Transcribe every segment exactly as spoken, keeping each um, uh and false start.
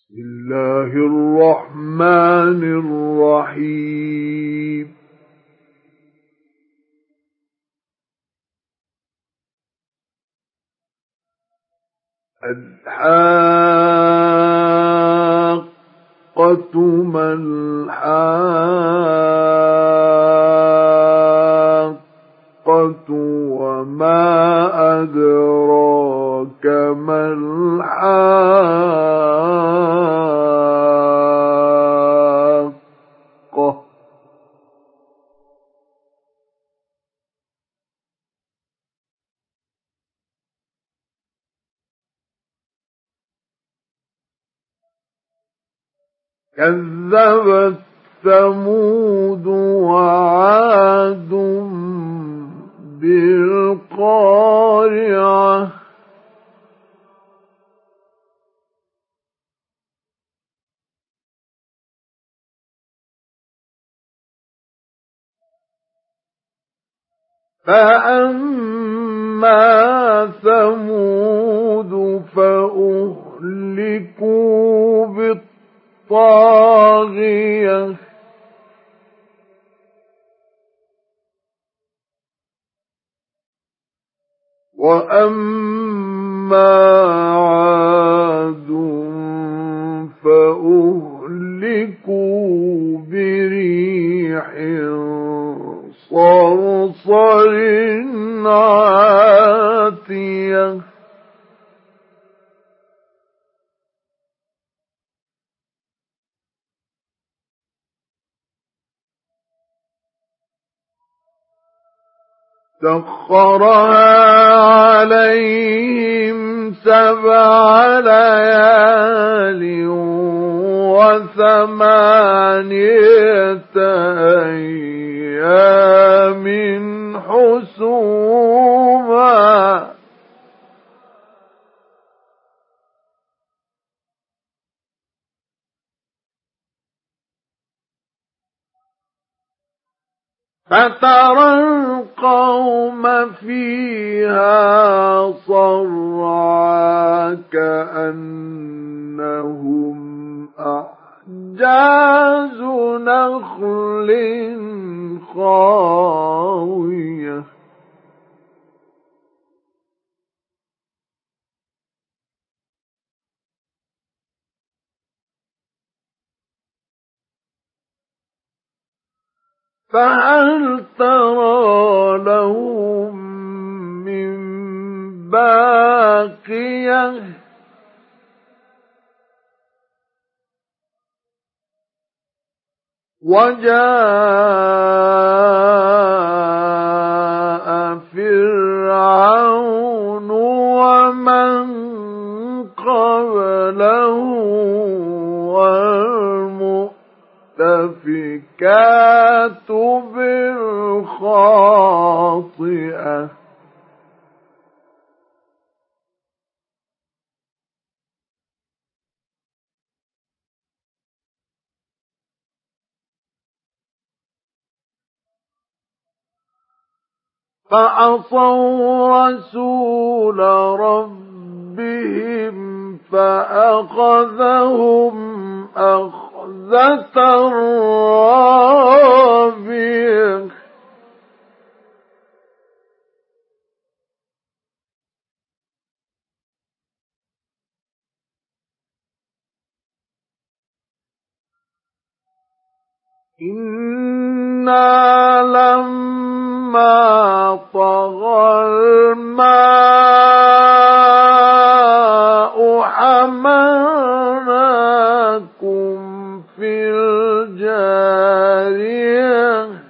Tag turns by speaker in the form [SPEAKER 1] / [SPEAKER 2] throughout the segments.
[SPEAKER 1] بسم الله الرحمن الرحيم الحاقة ما الحاقة وما أدراك ما الحاقة كذبت ثمود وعاد بالقارعة فأما ثمود فأهلكوا بالطاغية وأما عاد فأهلكوا بريح صرصر عاتية سخرها عليهم سبع ليال وثمانية أيام حسوما فترى القوم فيها صرعى كأنهم أعجاز نخل خاوية فهل ترى لهم من باقية وجاء فرعون ومن قبله والمؤتفكات بالخاطئة فعصوا رسول ربهم فأخذهم أخذة رابية إنا لما طغى الماء حملناكم في الجارية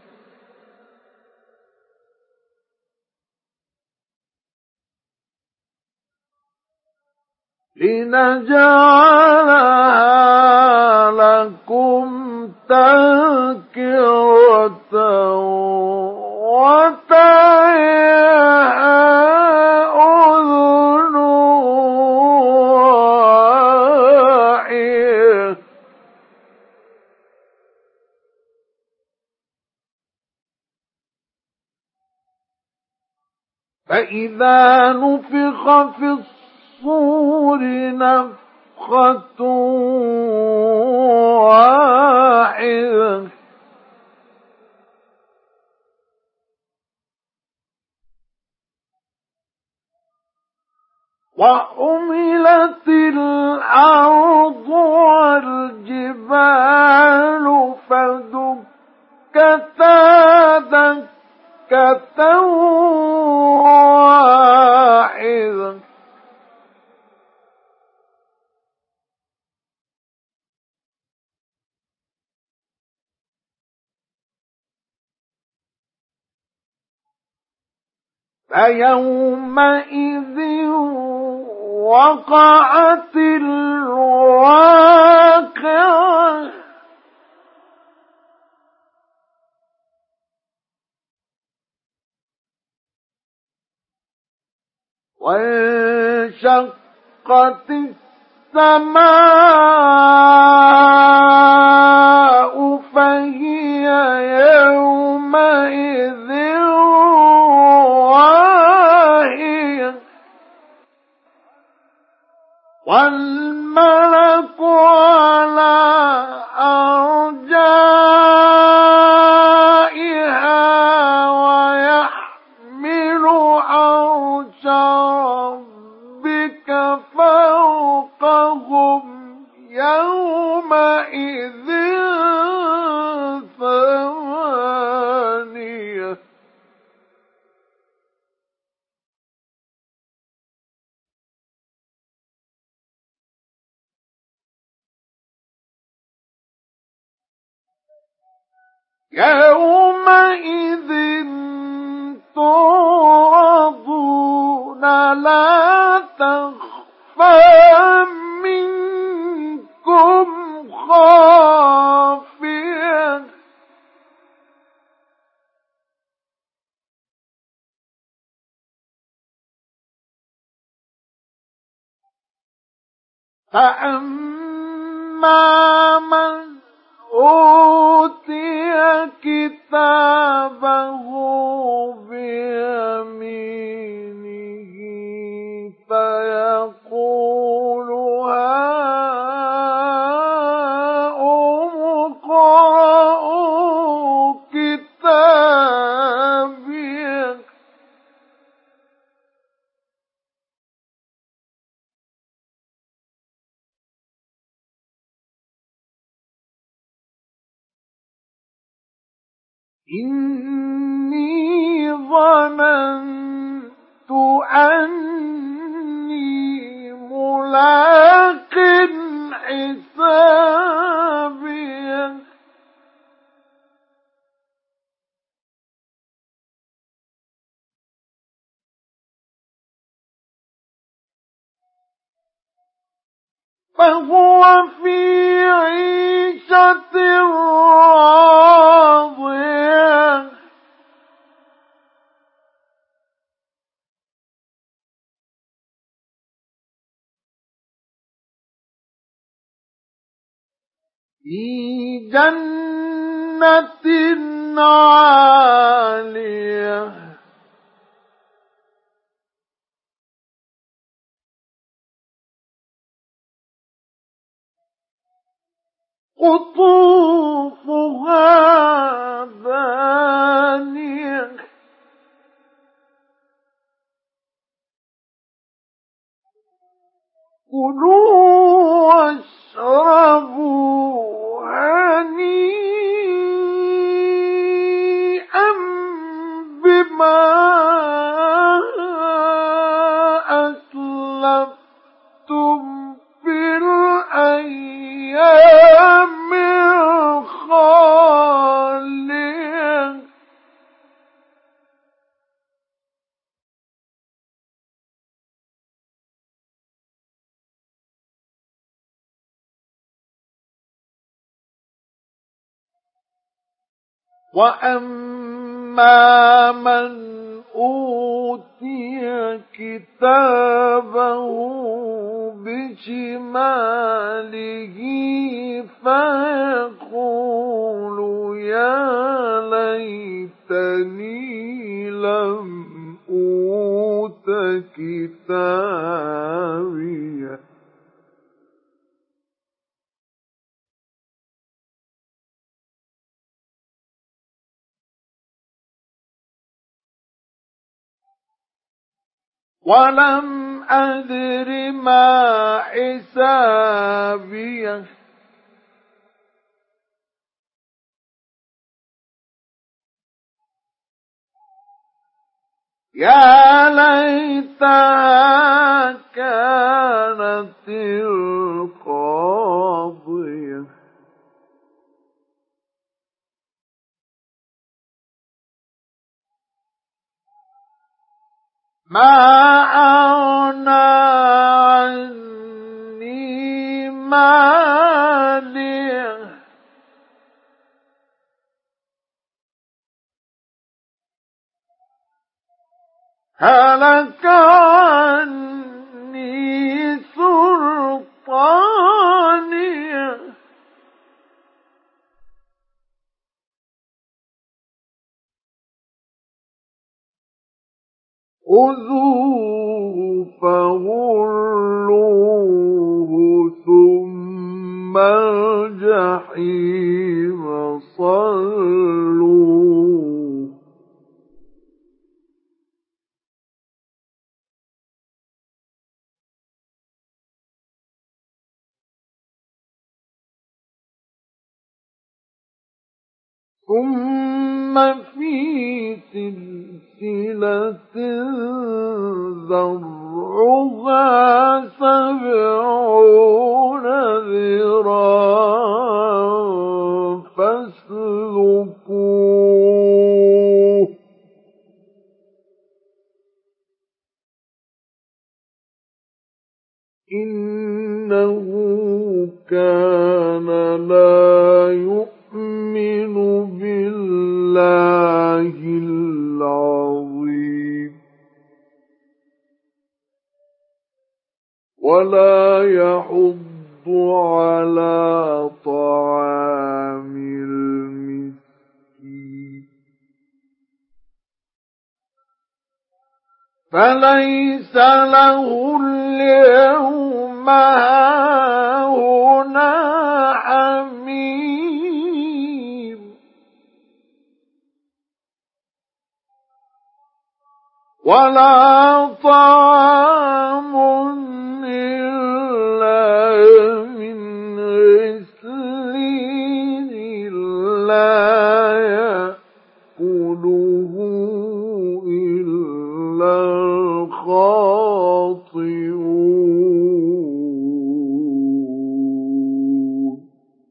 [SPEAKER 1] لنجعلها لكم تذكرة وتعيها أذن واعية فإذا نفخ في الصور نفخة صَفْخَةٌ وَاحِدَةٌ وَحُمِلَتِ الْأَرْضُ وَالْجِبَالُ فَدُكَّتَا دَكَّةً وَاحِدَةً فَيَوْمَئِذٍ وَقَعَتِ الْوَاقِعَةُ وَانشَقَّتِ السَّمَاءُ فَهِيَ يَوْمَئِذٍ وَاهِيَةٌ وَالْمَلَكُ عَلَى أَرْجَائِهَا وَيَحْمِلُ عَرْشَ رَبِّكَ فَوْقَهُمْ يَوْمَئِذٍ ثَمَانِيَةٌ يَوْمَئِذٍ تُعْرَضُونَ لَا تَخْفَىٰ مِنكُمْ خَافِيَةٌ فَأَمَّا مَنْ أُوتِيَ كِتَابَهُ بِيَمِينِهِ فَيَقُولُ هَاؤُمُ اقْرَءُوا كِتَابِيَهْ إِنِّي ظَنَنتُ أَنِّي مُلَاقٍ حِسَابِيَهْ فَهُوَ فِي عِيشَةٍ رَاضِيَةٍ فِي جَنَّةٍ عَالِيَةٍ قُطُوفُهَا دَانِيَةٌ كُلُوا وَاشْرَبُوا هَنِيئًا بِمَا أَسْلَفْتُمْ فِي الْأَيَّامِ الْخَالِيَةِ وَأَمَّا مَنْ أُوتِيَ كِتَابَهُ بِشِمَالِهِ فَيَقُولُ يَا لَيْتَنِي لَمْ أُوتَ كِتَابِيَهْ ولم أدر ما حسابيه يا ليتها كانت القاضية ما أغنى عني ماليه هلك عني سلطانيه خذوه فغلوه ثم الجحيم صلوه ثم في سلسلة ذرعها سبعون ذراعا فاسلكوه إنه كان لا يؤمن بالله العظيم ولا يحض على طعام المسكين فليس له اليوم هاهنا حميم ولا طعام إلا من غسلين لا يأكله إلا الخاطئون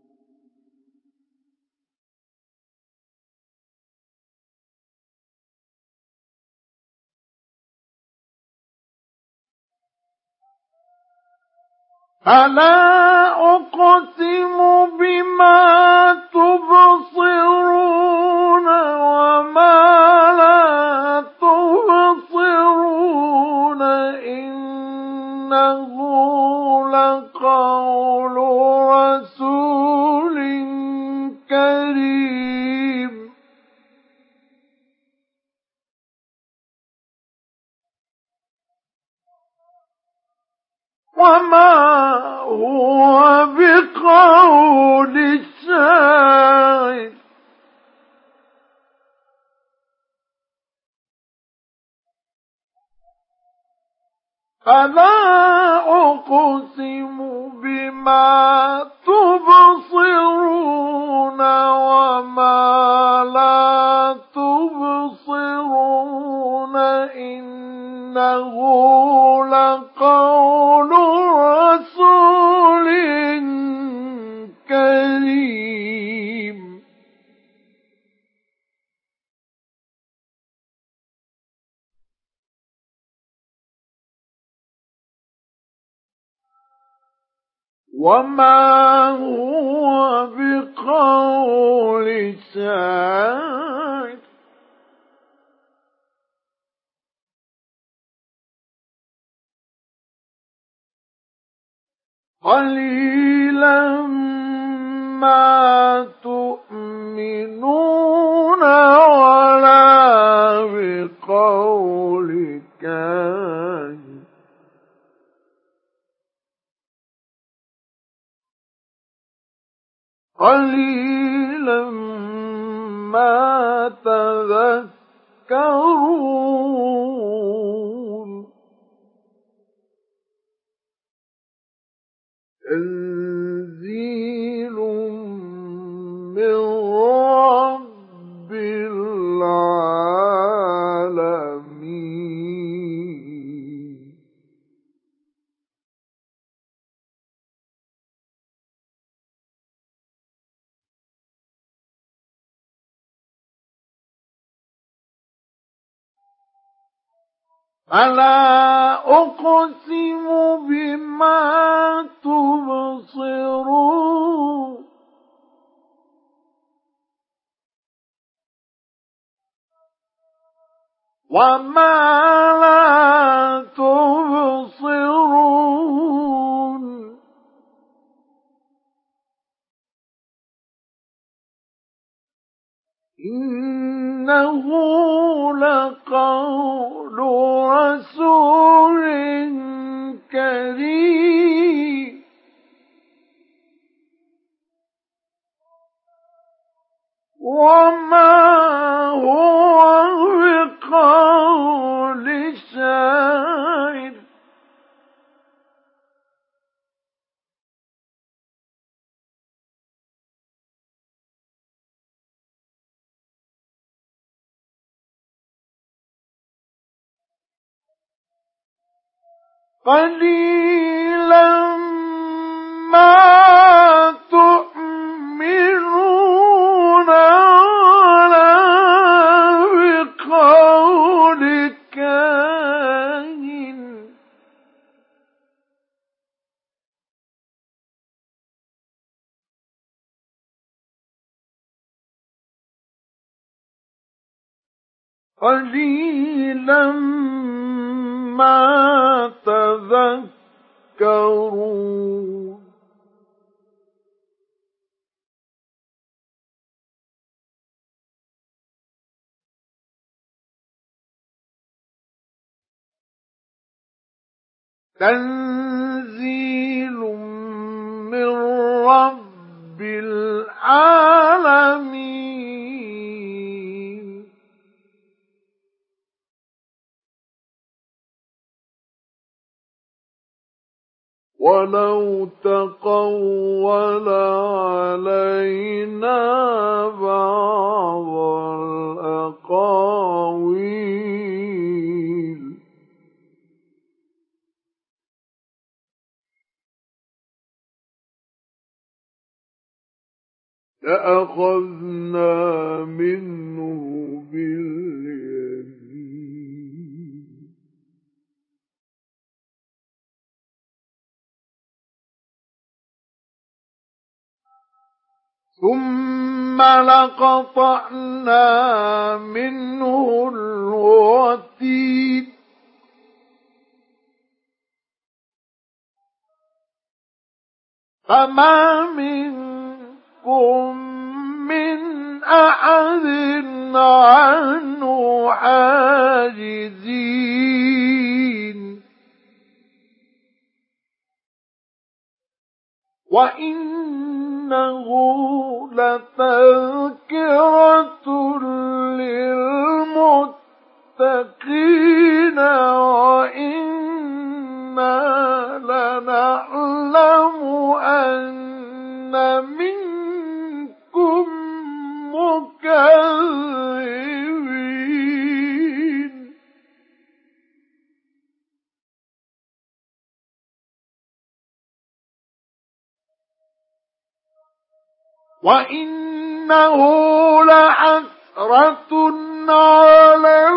[SPEAKER 1] فلا أقسم بما تبصرون وما لا تبصرون إنه لقول رسول كريم وما هو بقول شاعر فلا أقسم بما تبصرون وما لا تبصرون إنه لقول رسول كريم وما هو بقول شاعر قليلا ما تؤمنون ولا بقول كاهن قليلا ما تذكرون تنزيل من رب العالمين. فلا أقسم بما تبصرون وما لا تبصرون إنه لقول رسول كريم وما هو بقول شاعر قليلا ما تؤمنون ولا بقول كاهن قليلا ما تذكرون تنزيل من رب العالمين. ولو تقول علينا بعض الأقاويل لأخذنا منه باليمين ثم لقطعنا منه الوتين فما منكم من أحد عنه حاجزين وإنه لتذكرة للمتقين وإنا لنعلم أن منكم مكذبين وإنه لحسرة على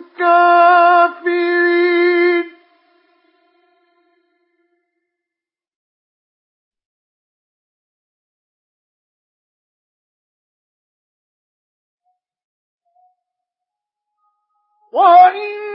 [SPEAKER 1] الكافرين وإن